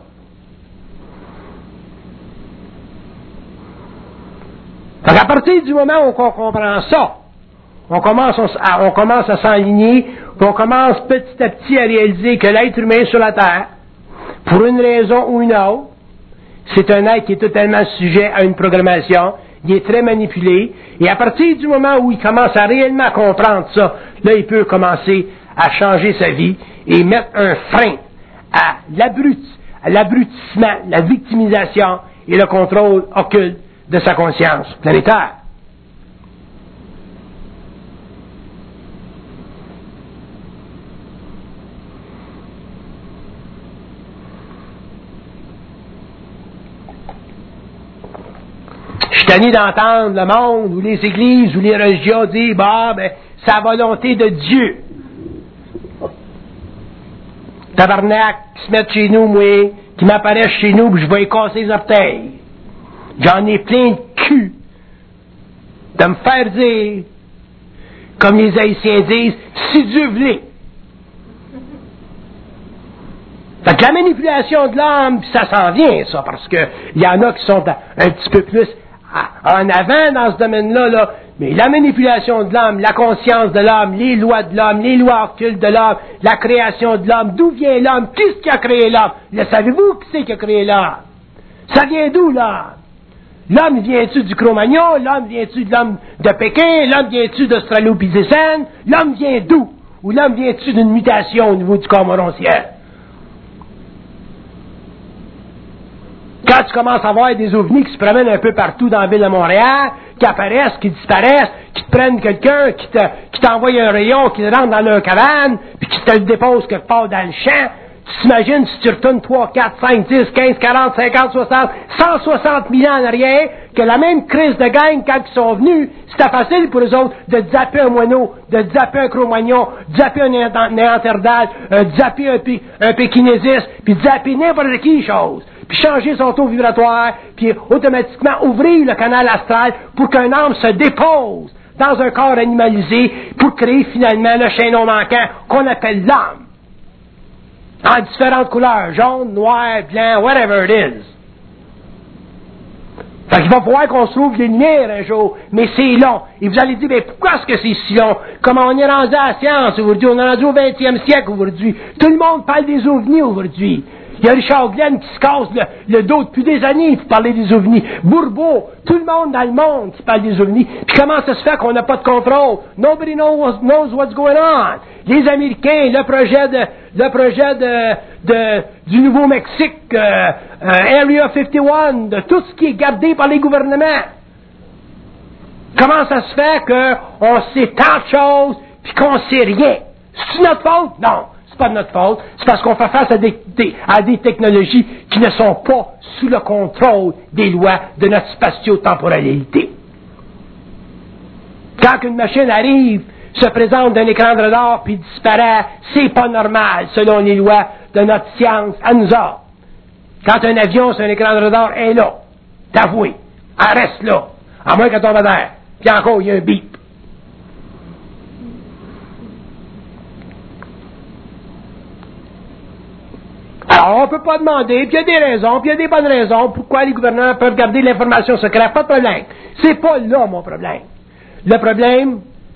Fait qu'à partir du moment où on comprend ça, on commence à s'enligner, puis on commence petit à petit à réaliser que l'être humain sur la Terre, pour une raison ou une autre, c'est un être qui est totalement sujet à une programmation, il est très manipulé, et à partir du moment où il commence à réellement comprendre ça, là, il peut commencer à changer sa vie et mettre un frein à l'abrutissement, la victimisation et le contrôle occulte de sa conscience planétaire. tanné d'entendre le monde, ou les églises, ou les religions dire, c'est la volonté de Dieu. Tabarnak, qui se mettent chez nous, moi, qui m'apparaissent chez nous, puis je vais y casser les orteils. J'en ai plein de cul de me faire dire, comme les Haïtiens disent, si Dieu voulait. Fait que la manipulation de l'homme, ça s'en vient, ça, parce que il y en a qui sont un petit peu plus en avant dans ce domaine-là, là. Mais la manipulation de l'homme, la conscience de l'homme, les lois de l'homme, les lois occultes de l'homme, la création de l'homme, d'où vient l'homme, qu'est-ce qui a créé l'homme? Le savez-vous qui c'est qui a créé l'homme? Ça vient d'où, l'homme? L'homme vient-tu du Cro-Magnon? L'homme vient-tu de l'homme de Pékin? L'homme vient-tu d'Australopithècène? L'homme vient d'où? Ou l'homme vient-tu d'une mutation au niveau du corps morontiel? Quand tu commences à voir des ovnis qui se promènent un peu partout dans la ville de Montréal, qui apparaissent, qui disparaissent, qui te prennent quelqu'un, qui t'envoie un rayon, qui rentre dans leur cabane, puis qui te le dépose quelque part dans le champ, tu t'imagines si tu retournes 3, 4, 5, 10, 15, 40, 50, 60, 160 000 ans en arrière, que la même crise de gang, quand ils sont venus, c'était facile pour eux autres de zapper un moineau, de zapper un Cro-Magnon, de zapper un Néandertal, de zapper un Pékinésis, puis de zapper n'importe qui chose. Puis changer son taux vibratoire, puis automatiquement ouvrir le canal astral pour qu'un âme se dépose dans un corps animalisé pour créer finalement le chaînon manquant qu'on appelle l'âme. En différentes couleurs, jaune, noir, blanc, whatever it is. Fait qu'il va falloir qu'on se trouve des lumières un jour, mais c'est long. Et vous allez dire, mais pourquoi est-ce que c'est si long? Comment on est rendu à la science aujourd'hui? On est rendu au 20e siècle aujourd'hui. Tout le monde parle des ovnis aujourd'hui. Il y a Richard Glenn qui se casse le dos depuis des années pour parler des ovnis. Bourbeau, tout le monde dans le monde qui parle des ovnis. Puis comment ça se fait qu'on n'a pas de contrôle? Nobody knows what's going on. Les Américains, le projet du Nouveau-Mexique, Area 51, de tout ce qui est gardé par les gouvernements. Comment ça se fait qu'on sait tant de choses puis qu'on sait rien? C'est notre faute? Non. Pas de notre faute, c'est parce qu'on fait face à des technologies qui ne sont pas sous le contrôle des lois de notre spatio-temporalité. Quand une machine arrive, se présente d'un écran de radar puis disparaît, c'est pas normal selon les lois de notre science à nous autres. Quand un avion sur un écran de radar est là, t'avouez, elle reste là, à moins qu'elle tombe à terre. Puis encore, il y a un bip. Alors, on ne peut pas demander, puis il y a des raisons, puis il y a des bonnes raisons pourquoi les gouvernements peuvent garder l'information secrète. Pas de problème. C'est pas là mon problème. Le problème,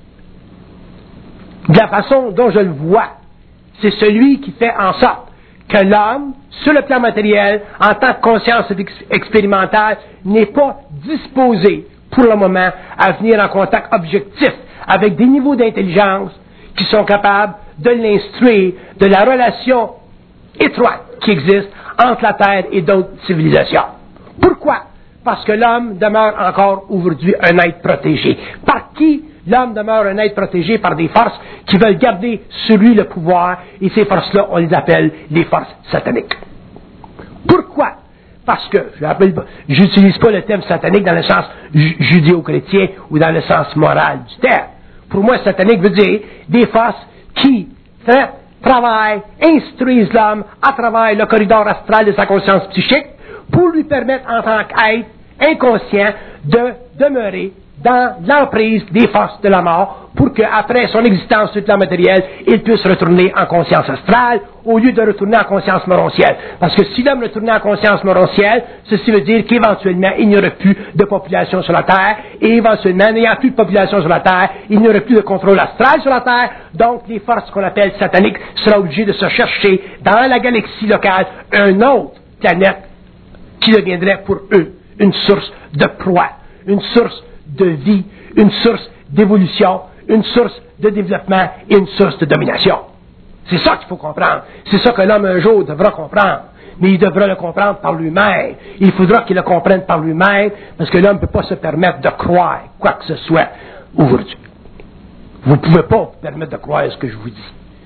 de la façon dont je le vois, c'est celui qui fait en sorte que l'homme, sur le plan matériel, en tant que conscience expérimentale, n'est pas disposé, pour le moment, à venir en contact objectif avec des niveaux d'intelligence qui sont capables de l'instruire de la relation étroite qui existe entre la Terre et d'autres civilisations. Pourquoi? Parce que l'homme demeure encore aujourd'hui un être protégé. Par qui? L'homme demeure un être protégé par des forces qui veulent garder sur lui le pouvoir, et ces forces-là, on les appelle les forces sataniques. Pourquoi? Parce que, j'utilise pas le terme satanique dans le sens judéo-chrétien ou dans le sens moral du terme. Pour moi, satanique veut dire des forces qui travaillent, instruisent l'homme à travers le corridor astral de sa conscience psychique pour lui permettre en tant qu'être inconscient de demeurer dans l'emprise des forces de la mort pour qu'après son existence sur le plan matériel, il puisse retourner en conscience astrale au lieu de retourner en conscience morontielle. Parce que si l'homme retournait en conscience morontielle, ceci veut dire qu'éventuellement, il n'y aurait plus de population sur la Terre, et éventuellement, n'ayant plus de population sur la Terre, il n'y aurait plus de contrôle astral sur la Terre, donc les forces qu'on appelle sataniques seront obligées de se chercher dans la galaxie locale une autre planète qui deviendrait pour eux une source de proie, une source de vie, une source d'évolution, une source de développement et une source de domination. C'est ça qu'il faut comprendre. C'est ça que l'homme un jour devra comprendre. Mais il devra le comprendre par lui-même. Il faudra qu'il le comprenne par lui-même, parce que l'homme ne peut pas se permettre de croire quoi que ce soit aujourd'hui. Vous ne pouvez pas vous permettre de croire ce que je vous dis.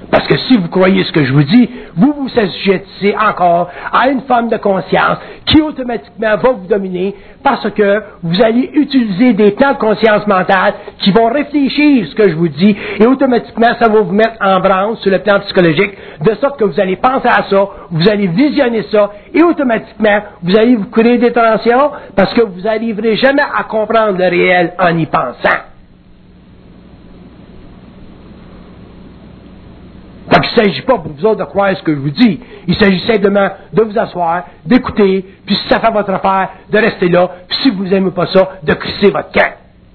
Parce que si vous croyez ce que je vous dis, vous vous assujettissez encore à une forme de conscience qui automatiquement va vous dominer parce que vous allez utiliser des plans de conscience mentale qui vont réfléchir ce que je vous dis et automatiquement ça va vous mettre en branle sur le plan psychologique de sorte que vous allez penser à ça, vous allez visionner ça et automatiquement vous allez vous créer des tensions parce que vous n'arriverez jamais à comprendre le réel en y pensant. Donc, il ne s'agit pas pour vous autres de croire ce que je vous dis. Il s'agit simplement de vous asseoir, d'écouter, puis si ça fait votre affaire, de rester là, puis si vous n'aimez pas ça, de crisser votre camp.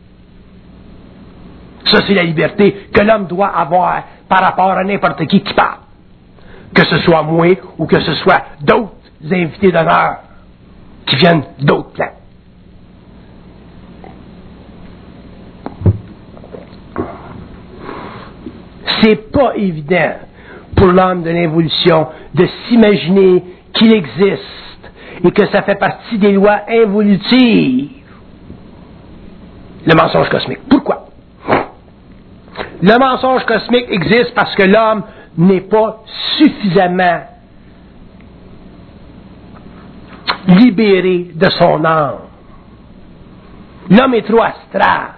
Ça, c'est la liberté que l'homme doit avoir par rapport à n'importe qui parle. Que ce soit moi ou que ce soit d'autres invités d'honneur qui viennent d'autres plans. C'est pas évident pour l'homme de l'évolution de s'imaginer qu'il existe et que ça fait partie des lois évolutives. Le mensonge cosmique. Pourquoi? Le mensonge cosmique existe parce que l'homme n'est pas suffisamment libéré de son âme. L'homme est trop astral.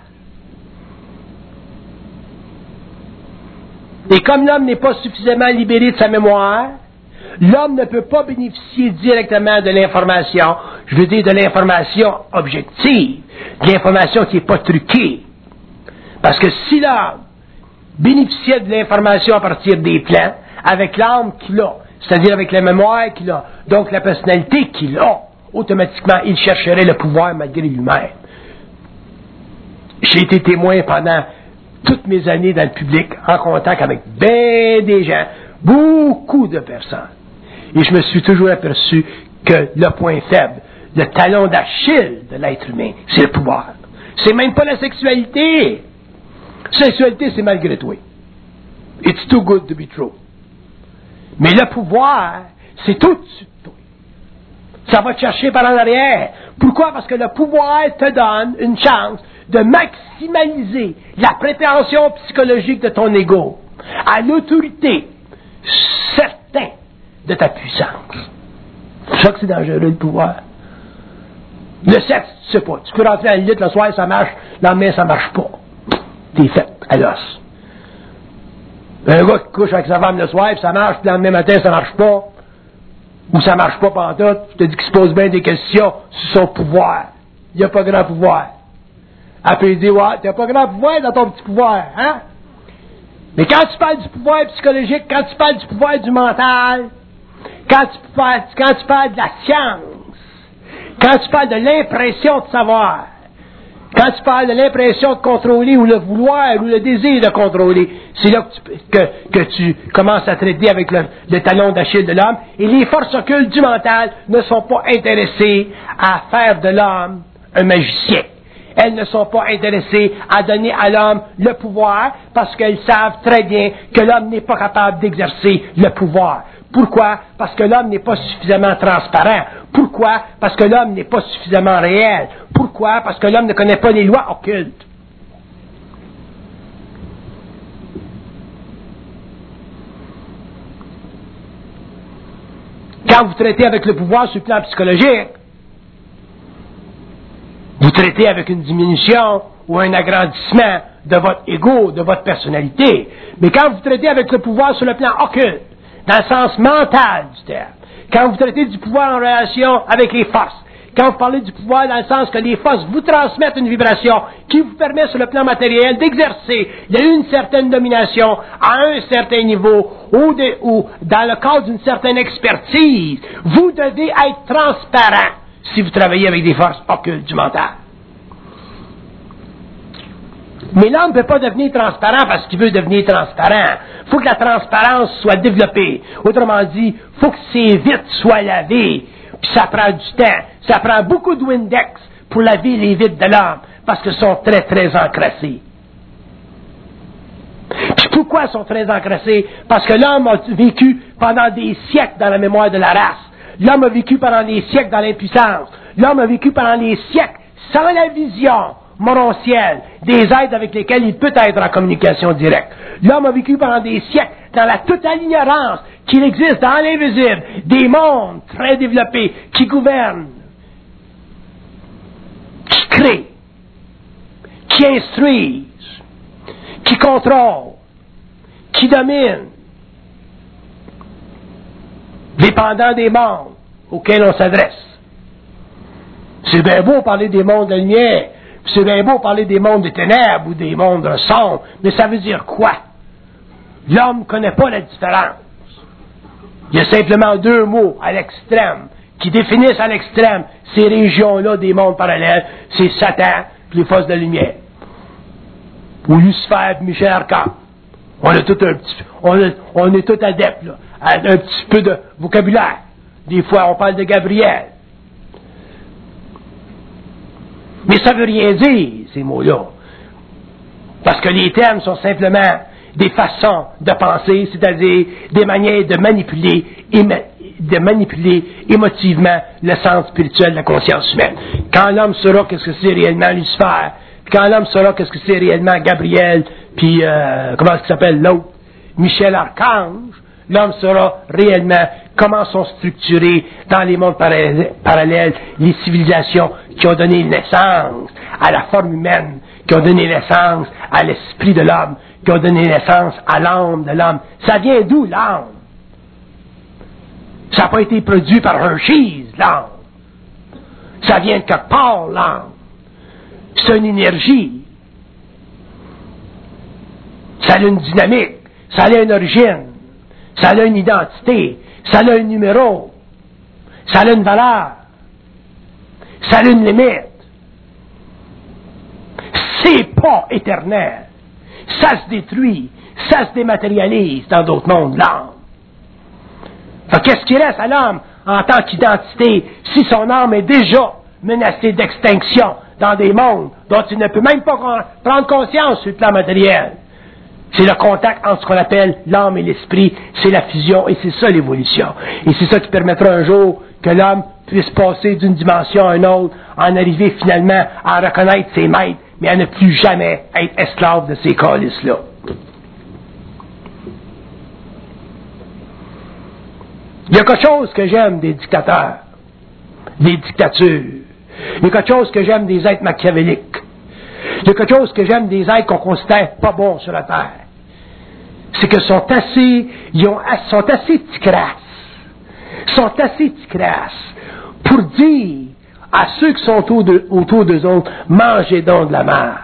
Et comme l'homme n'est pas suffisamment libéré de sa mémoire, l'homme ne peut pas bénéficier directement de l'information, je veux dire de l'information objective, de l'information qui n'est pas truquée. Parce que si l'homme bénéficiait de l'information à partir des plans, avec l'âme qu'il a, c'est-à-dire avec la mémoire qu'il a, donc la personnalité qu'il a, automatiquement il chercherait le pouvoir malgré lui-même. J'ai été témoin pendant toutes mes années dans le public, en contact avec bien des gens, beaucoup de personnes. Et je me suis toujours aperçu que le point faible, le talon d'Achille de l'être humain, c'est le pouvoir. C'est même pas la sexualité. Sexualité, c'est malgré toi. It's too good to be true. Mais le pouvoir, c'est au-dessus de toi. Ça va te chercher par en arrière. Pourquoi? Parce que le pouvoir te donne une chance de maximaliser la prétention psychologique de ton ego à l'autorité certaine de ta puissance. C'est pour ça que c'est dangereux, le pouvoir. Le sexe, tu sais pas. Tu peux rentrer à la lutte le soir, ça marche. Le lendemain, ça marche pas. T'es fait à l'os. Un gars qui couche avec sa femme le soir, puis ça marche, puis le lendemain matin, ça marche pas. Ou ça marche pas pantoute. Je te dis qu'il se pose bien des questions sur son pouvoir. Il n'y a pas grand pouvoir. Après, il dit, ouais, t'as pas grand pouvoir dans ton petit pouvoir, hein? Mais quand tu parles du pouvoir psychologique, quand tu parles du pouvoir du mental, quand tu parles de la science, quand tu parles de l'impression de savoir, quand tu parles de l'impression de contrôler ou le vouloir ou le désir de contrôler, c'est là que tu commences à traiter avec le talon d'Achille de l'homme. Et les forces occultes du mental ne sont pas intéressées à faire de l'homme un magicien. Elles ne sont pas intéressées à donner à l'homme le pouvoir parce qu'elles savent très bien que l'homme n'est pas capable d'exercer le pouvoir. Pourquoi? Parce que l'homme n'est pas suffisamment transparent. Pourquoi? Parce que l'homme n'est pas suffisamment réel. Pourquoi? Parce que l'homme ne connaît pas les lois occultes. Quand vous traitez avec le pouvoir sur le plan psychologique, vous traitez avec une diminution ou un agrandissement de votre ego, de votre personnalité. Mais quand vous traitez avec le pouvoir sur le plan occulte, dans le sens mental du terme, quand vous traitez du pouvoir en relation avec les forces, quand vous parlez du pouvoir dans le sens que les forces vous transmettent une vibration qui vous permet sur le plan matériel d'exercer une certaine domination à un certain niveau ou dans le cadre d'une certaine expertise, vous devez être transparent si vous travaillez avec des forces occultes du mental. Mais l'homme ne peut pas devenir transparent parce qu'il veut devenir transparent. Il faut que la transparence soit développée. Autrement dit, il faut que ses vitres soient lavées. Puis ça prend du temps. Ça prend beaucoup de Windex pour laver les vitres de l'homme parce qu'elles sont très, très encrassées. Puis pourquoi elles sont très encrassées? Parce que l'homme a vécu pendant des siècles dans la mémoire de la race. L'homme a vécu pendant des siècles dans l'impuissance. L'homme a vécu pendant des siècles sans la vision morontiels, des êtres avec lesquels il peut être en communication directe. L'homme a vécu pendant des siècles dans la totale ignorance qu'il existe dans l'invisible des mondes très développés qui gouvernent, qui créent, qui instruisent, qui contrôlent, qui dominent, dépendant des mondes auxquels on s'adresse. C'est bien beau parler des mondes de lumière, c'est bien beau parler des mondes de ténèbres ou des mondes sombres, mais ça veut dire quoi? L'homme ne connaît pas la différence. Il y a simplement deux mots à l'extrême qui définissent à l'extrême ces régions-là des mondes parallèles. C'est Satan et les forces de lumière. Ou Lucifer et Michel Archange. On est tout adeptes, là, à un petit peu de vocabulaire. Des fois, on parle de Gabriel. Mais ça ne veut rien dire, ces mots-là. Parce que les termes sont simplement des façons de penser, c'est-à-dire des manières de manipuler émotivement le sens spirituel de la conscience humaine. Quand l'homme saura qu'est-ce que c'est réellement Lucifer, quand l'homme saura qu'est-ce que c'est réellement Gabriel, puis comment est-ce qu'il s'appelle l'autre, Michel Archange, l'homme saura réellement comment sont structurées dans les mondes parallèles les civilisations qui ont donné naissance à la forme humaine, qui ont donné naissance à l'esprit de l'homme, qui ont donné naissance à l'âme de l'homme. Ça vient d'où, l'âme? Ça n'a pas été produit par Hershey's, l'âme. Ça vient de quelque part, l'âme. C'est une énergie. Ça a une dynamique. Ça a une origine. Ça a une identité. Ça a un numéro. Ça a une valeur. Ça a une limite. C'est pas éternel. Ça se détruit. Ça se dématérialise dans d'autres mondes, l'âme. Qu'est-ce qui reste à l'homme en tant qu'identité si son âme est déjà menacée d'extinction dans des mondes dont il ne peut même pas prendre conscience sur le plan matériel? C'est le contact entre ce qu'on appelle l'âme et l'esprit, c'est la fusion, et c'est ça l'évolution. Et c'est ça qui permettra un jour que l'homme puisse passer d'une dimension à une autre, en arriver finalement à reconnaître ses maîtres, mais à ne plus jamais être esclave de ces calices-là. Il y a quelque chose que j'aime des dictateurs, des dictatures. Il y a quelque chose que j'aime des êtres machiavéliques. Il y a quelque chose que j'aime des êtres qu'on considère pas bons sur la terre. C'est que sont assez ticrasses pour dire à ceux qui sont autour d'eux autres, mangez donc de la merde.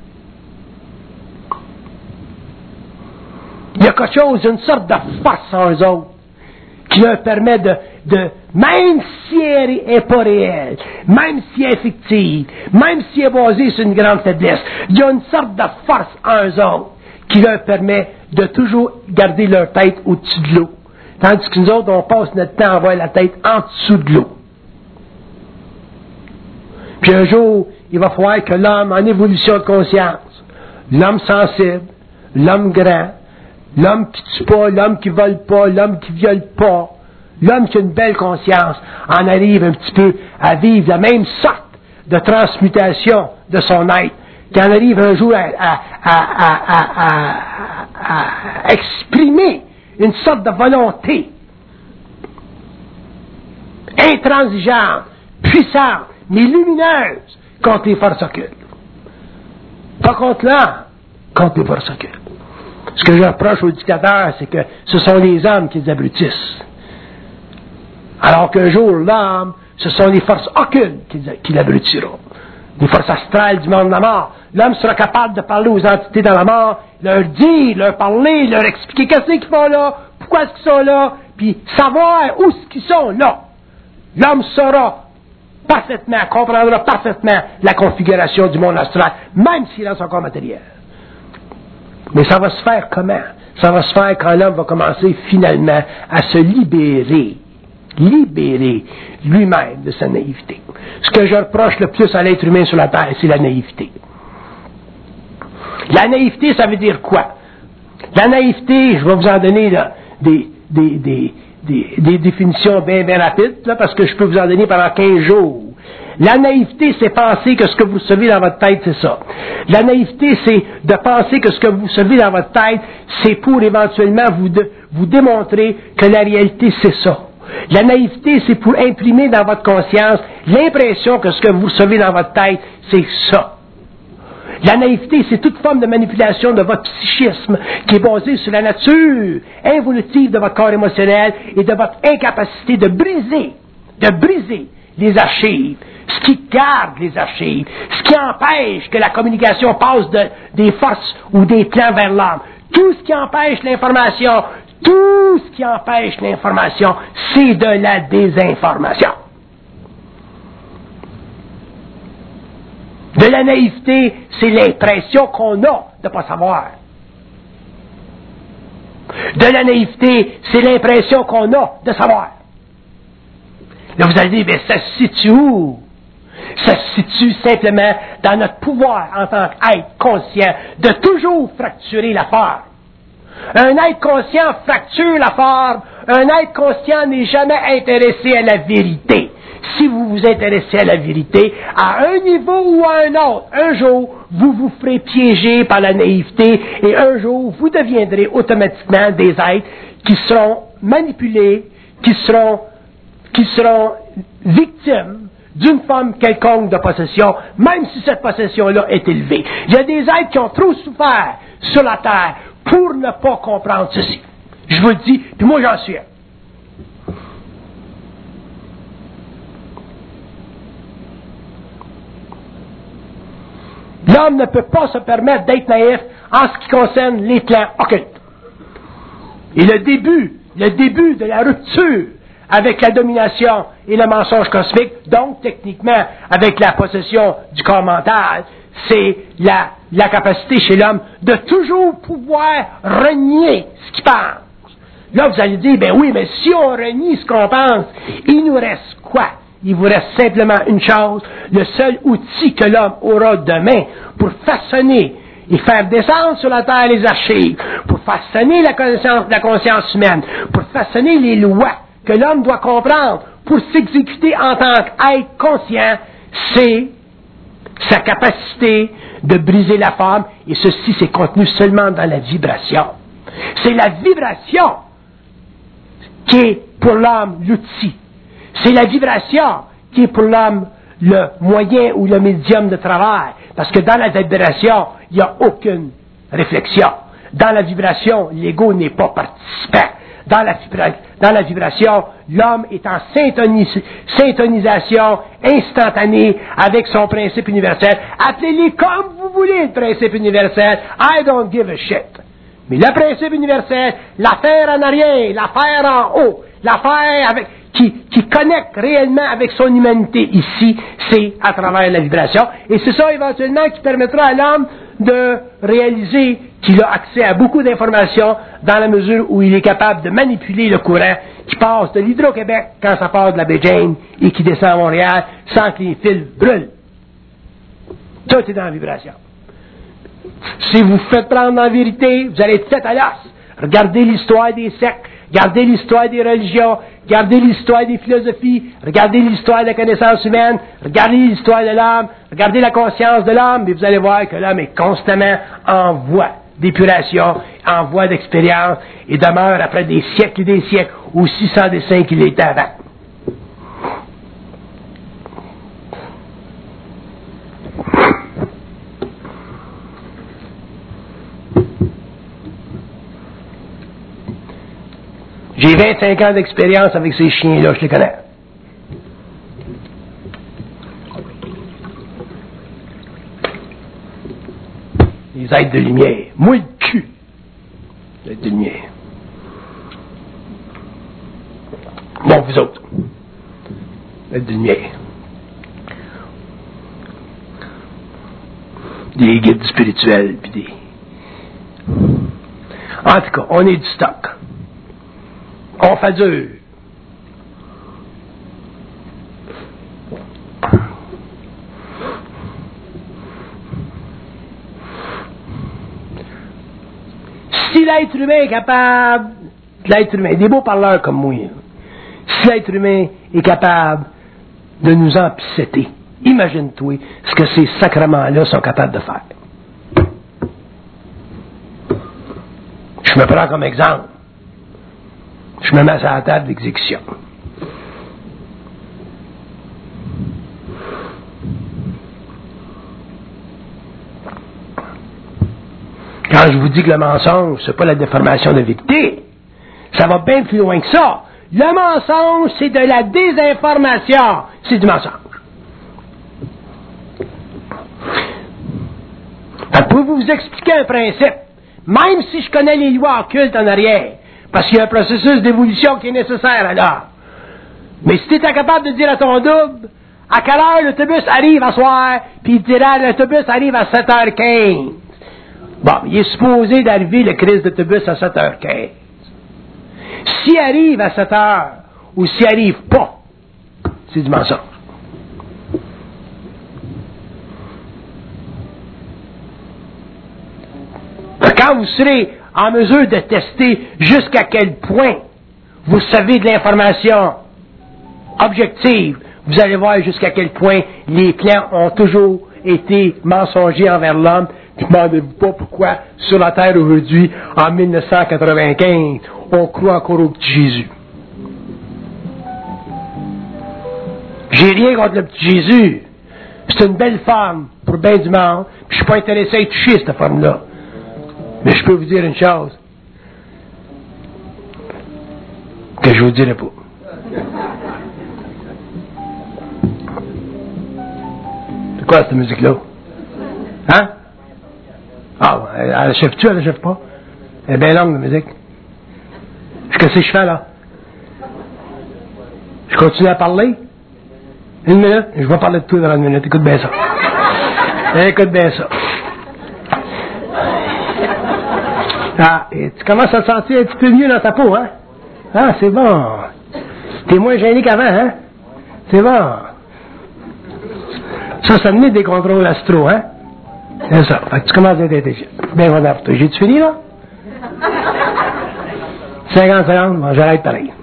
Il y a quelque chose, une sorte de force en eux autres qui leur permet de même si elle n'est pas réelle, même si elle est fictive, même si elle est basée sur une grande faiblesse, il y a une sorte de force en eux autres qui leur permet de toujours garder leur tête au-dessus de l'eau. Tandis que nous autres, on passe notre temps à avoir la tête en dessous de l'eau. Puis un jour, il va falloir que l'homme en évolution de conscience, l'homme sensible, l'homme grand, l'homme qui tue pas, l'homme qui vole pas, l'homme qui viole pas, l'homme qui a une belle conscience, en arrive un petit peu à vivre la même sorte de transmutation de son être, qui en arrive un jour à exprimer une sorte de volonté intransigeante, puissante, mais lumineuse contre les forces occultes. Pas contre l'homme, contre les forces occultes. Ce que je reproche aux dictateurs, c'est que ce sont les hommes qui les abrutissent. Alors qu'un jour, l'homme, ce sont les forces occultes qui l'abrutiront. Les forces astrales du monde de la mort. L'homme sera capable de parler aux entités dans la mort, leur dire, leur parler, leur expliquer qu'est-ce qu'ils font là, pourquoi est-ce qu'ils sont là, puis savoir où est-ce qu'ils sont là. L'homme saura parfaitement, comprendra parfaitement la configuration du monde astral, même s'il a son corps matériel. Mais ça va se faire comment? Ça va se faire quand l'homme va commencer finalement à se libérer lui-même de sa naïveté. Ce que je reproche le plus à l'être humain sur la terre, c'est la naïveté. La naïveté, ça veut dire quoi? La naïveté, je vais vous en donner là, des définitions bien rapides, là, parce que je peux vous en donner pendant 15 jours. La naïveté, c'est penser que ce que vous recevez dans votre tête, c'est ça. La naïveté, c'est de penser que ce que vous recevez dans votre tête, c'est pour éventuellement vous démontrer que la réalité, c'est ça. La naïveté, c'est pour imprimer dans votre conscience l'impression que ce que vous recevez dans votre tête, c'est ça. La naïveté, c'est toute forme de manipulation de votre psychisme qui est basée sur la nature involutive de votre corps émotionnel et de votre incapacité de briser les archives, ce qui garde les archives, ce qui empêche que la communication passe des forces ou des plans vers l'âme. Tout ce qui empêche l'information, c'est de la désinformation. De la naïveté, c'est l'impression qu'on a de ne pas savoir. De la naïveté, c'est l'impression qu'on a de savoir. Là, vous allez dire, bien, ça se situe où? Ça se situe simplement dans notre pouvoir en tant qu'être conscient de toujours fracturer la forme. Un être conscient fracture la forme. Un être conscient n'est jamais intéressé à la vérité. Si vous vous intéressez à la vérité, à un niveau ou à un autre, un jour, vous vous ferez piéger par la naïveté et un jour, vous deviendrez automatiquement des êtres qui seront manipulés, qui seront victimes d'une forme quelconque de possession, même si cette possession-là est élevée. Il y a des êtres qui ont trop souffert sur la terre pour ne pas comprendre ceci. Je vous le dis, puis moi j'en suis un. L'homme ne peut pas se permettre d'être naïf en ce qui concerne les plans occultes. Et le début de la rupture avec la domination et le mensonge cosmique, donc techniquement avec la possession du corps mental, c'est la capacité chez l'homme de toujours pouvoir renier ce qu'il pense. Là, vous allez dire, ben oui, mais si on renie ce qu'on pense, il nous reste quoi? Il vous reste simplement une chose, le seul outil que l'homme aura demain pour façonner et faire descendre sur la terre les archives, pour façonner la conscience humaine, pour façonner les lois que l'homme doit comprendre pour s'exécuter en tant qu'être conscient, c'est sa capacité de briser la forme, et ceci c'est contenu seulement dans la vibration. C'est la vibration qui est pour l'homme l'outil. C'est la vibration qui est pour l'homme le moyen ou le médium de travail. Parce que dans la vibration, il n'y a aucune réflexion. Dans la vibration, l'ego n'est pas participant. Dans la vibration, l'homme est en syntonisation instantanée avec son principe universel. Appelez-les comme vous voulez le principe universel. I don't give a shit. Mais le principe universel, l'affaire en arrière, l'affaire en haut, l'affaire qui connecte réellement avec son humanité ici, c'est à travers la vibration. Et c'est ça éventuellement qui permettra à l'homme de réaliser qu'il a accès à beaucoup d'informations dans la mesure où il est capable de manipuler le courant qui passe de l'Hydro-Québec quand ça part de la baie James et qui descend à Montréal sans que les fils brûlent. Tout est dans la vibration. Si vous faites prendre dans la vérité, vous allez être fait à l'os. Regardez l'histoire des sectes, regardez l'histoire des religions, regardez l'histoire des philosophies, regardez l'histoire de la connaissance humaine, regardez l'histoire de l'homme, regardez la conscience de l'homme, et vous allez voir que l'homme est constamment en voie d'épuration, en voie d'expérience, et demeure après des siècles et des siècles aussi sans dessein qu'il était avant. J'ai 25 ans d'expérience avec ces chiens-là, je les connais. Les êtres de lumière. Moi, le cul. Les êtres de lumière. Bon, vous autres. Les êtres de lumière. Des guides spirituels, puis des... En tout cas, on est du stock. On fait dur. Si l'être humain est capable, des beaux parleurs comme moi, si l'être humain est capable de nous empiceter, Imagine-toi ce que ces sacrements-là sont capables de faire. Je me prends comme exemple. Je me mets à la table d'exécution. Quand je vous dis que le mensonge, c'est pas la déformation de vérité, ça va bien plus loin que ça. Le mensonge, c'est de la désinformation. C'est du mensonge. Pour vous expliquer un principe, même si je connais les lois occultes en arrière, parce qu'il y a un processus d'évolution qui est nécessaire alors. Mais si tu es incapable de dire à ton double, à quelle heure l'autobus arrive à soir, puis il dira l'autobus arrive à 7h15. Bon, il est supposé d'arriver le crise d'autobus à 7h15. S'il arrive à 7h, ou s'il arrive pas, c'est du mensonge. Quand vous serez en mesure de tester jusqu'à quel point vous savez de l'information objective, vous allez voir jusqu'à quel point les plans ont toujours été mensongers envers l'homme. Demandez-vous pas pourquoi, sur la terre aujourd'hui, en 1995, on croit encore au petit Jésus. J'ai rien contre le petit Jésus. C'est une belle femme pour bien du monde. Puis je suis pas intéressé à y toucher cette femme-là. Mais je peux vous dire une chose que je vous dirai pas. C'est quoi cette musique-là? Hein? Ah, elle achève-tu, elle achève pas? Elle est bien longue, la musique. Qu'est-ce que je fais, là? Je continue à parler? Une minute? Je vais parler de tout dans une minute. Écoute bien ça. Écoute bien ça. Ah, et tu commences à te sentir un petit peu mieux dans ta peau, hein? Ah, c'est bon. T'es moins gêné qu'avant, hein? C'est bon. Ça me met des contrôles astraux, hein? C'est ça. Fait que tu commences à être intelligent. Bien, voilà pour toi. J'ai-tu fini, là? 50 secondes? Bon, j'arrête pareil.